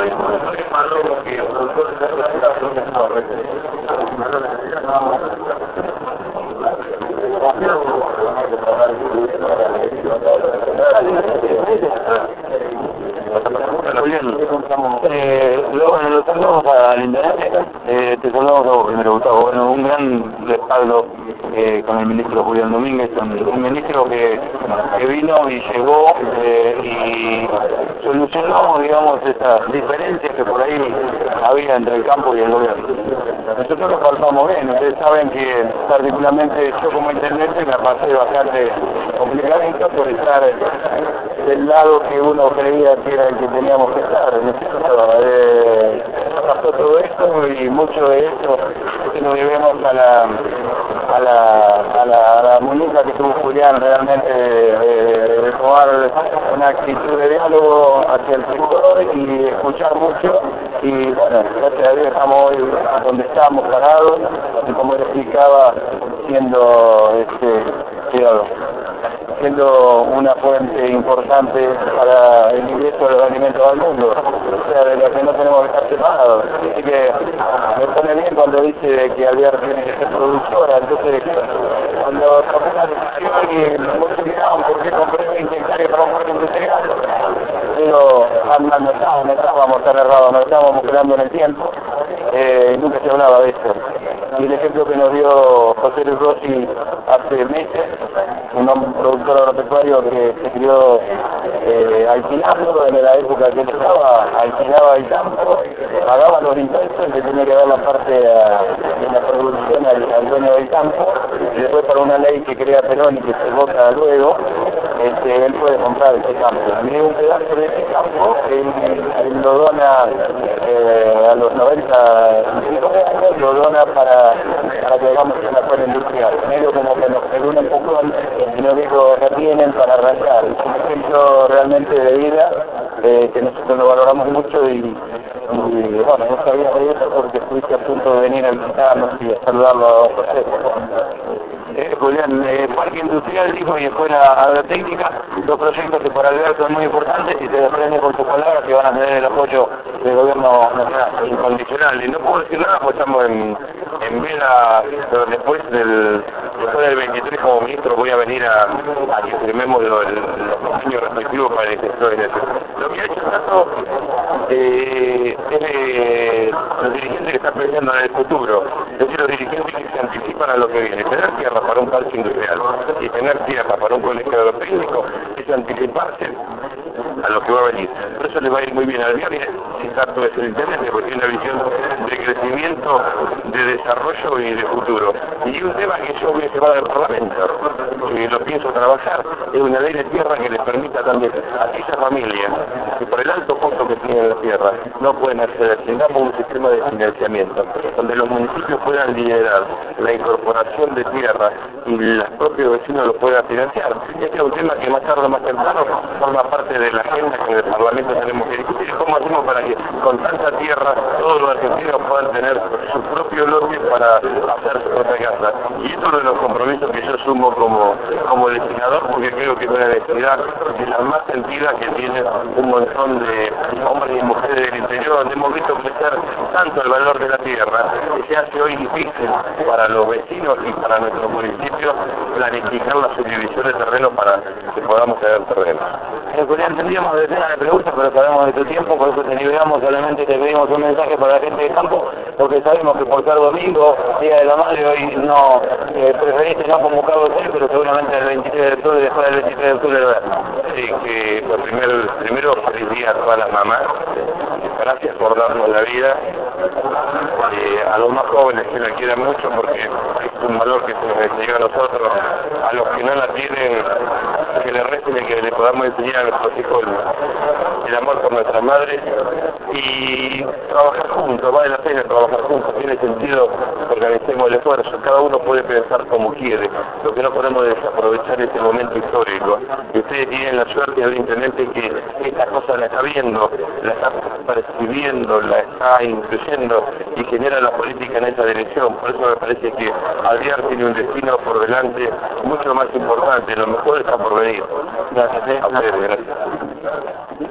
Bueno, lo saludamos al intendente, te saludamos a vos primero, Gustavo. Bueno, un gran respaldo con el ministro Julián Domínguez, un ministro que vino y llegó y solucionó, digamos, estas diferencias que por ahí había entre el campo y el gobierno. Nosotros lo palpamos bien, ustedes saben que particularmente yo como intendente me pasé bastante complicadito por estar del lado que uno creía que era el que teníamos que estar. Pasó todo esto y mucho de esto que nos debemos a la muñeca que tuvo Julián realmente de tomar una actitud de diálogo hacia el sector y escuchar mucho, y bueno, gracias a Dios estamos hoy donde estamos parados y, como él explicaba, siendo una fuente importante para el ingreso de los alimentos al mundo, o sea, de los que no tenemos que estar separados. Así que me pone bien cuando dice que Alvear tiene que ser productora. Entonces, cuando tomé la decisión y muchos miraban por qué compré 20 hectáreas para un parque industrial, pero no estábamos tan errados, nos estábamos quedando en el tiempo, nunca se hablaba de esto. Y el ejemplo que nos dio José Luis Rossi hace meses, un productor agropecuario que se crió alquilando en la época que él estaba, alquilaba el campo, pagaba los impuestos, le tenía que dar la parte de la producción al dueño del campo, y después, para una ley que crea Perón y que se vota luego, él puede comprar ese campo. Y un pedazo de ese campo, él lo dona a los 95 años, lo dona para que hagamos una escuela industrial. Medio como que nos perdona un poco y nos dijo que tienen para arrancar. Es un ejemplo realmente de vida que nosotros lo valoramos mucho, y bueno, no sabía de eso porque estuviste a punto de venir a visitarnos y a saludarlo a José. Julián, parque industrial, dijo, y escuela agrotécnica, dos proyectos que para Alvear son muy importantes, y te desprende por tus palabras que van a tener el apoyo del gobierno nacional incondicional. Y no puedo decir nada porque estamos en vela, pero después del 23 como ministro voy a venir a que firmemos los convenios respectivos para el sector de lo que ha hecho tanto es los dirigentes que están pensando en el futuro, es decir, los dirigentes que se anticipan a lo que viene. Tener tierra para un parque industrial y tener tierra para un colegio agrotécnico es anticiparse a lo que va a venir. Por eso le va a ir muy bien al Alvear, si tanto es el intendente, porque tiene una visión de crecimiento, de desarrollo y de futuro. Y un tema que yo voy a llevar al Parlamento, y lo pienso trabajar, es una ley de tierra que les permita también a aquellas familias que por el alto costo que tienen la tierra no pueden acceder, tengamos un sistema de financiamiento donde los municipios puedan liderar la incorporación de tierra y los propios vecinos lo puedan financiar. Este es un tema que más tarde o más temprano forma parte de la agenda que en el Parlamento tenemos que discutir. ¿Cómo hacemos para que con tanta tierra todos los argentinos puedan tener su propio lote para hacer su propia casa? Y esto es uno de los compromisos que yo asumo como legislador, porque creo que es una necesidad de la más sentida que tiene un montón de hombres y mujeres del interior, donde hemos visto crecer tanto el valor de la tierra que se hace hoy difícil para los vecinos y para nuestros municipios planificar la subdivisión de terreno para que podamos tener terreno. Julián, tendríamos decenas de preguntas, pero sabemos de tu tiempo, por eso te liberamos. Solamente te pedimos un mensaje para la gente de campo, porque sabemos que por ser domingo, Día de la Madre, hoy no preferiste no convocarlo hoy, pero seguramente el 23 de octubre, después del 23 de octubre lo verás. Sí, que primero feliz día a todas las mamás, gracias por darnos la vida, a los más jóvenes que la quieran mucho, porque es un valor que se nos enseñó a nosotros, a los que no la tienen, que le resten y que le podamos enseñar a nuestros hijos el amor por nuestras madres, y trabajar juntos, vale la pena trabajar juntos, tiene sentido que organicemos el esfuerzo, cada uno puede pensar como quiere, lo que no podemos desaprovechar este momento histórico, y ustedes tienen la suerte de un intendente que esta cosa la está viendo, la está percibiendo, la está incluyendo y genera la política en esa dirección. Por eso me parece que Alvear tiene un destino por delante mucho más importante, lo mejor está por venir. Gracias. A ustedes, gracias.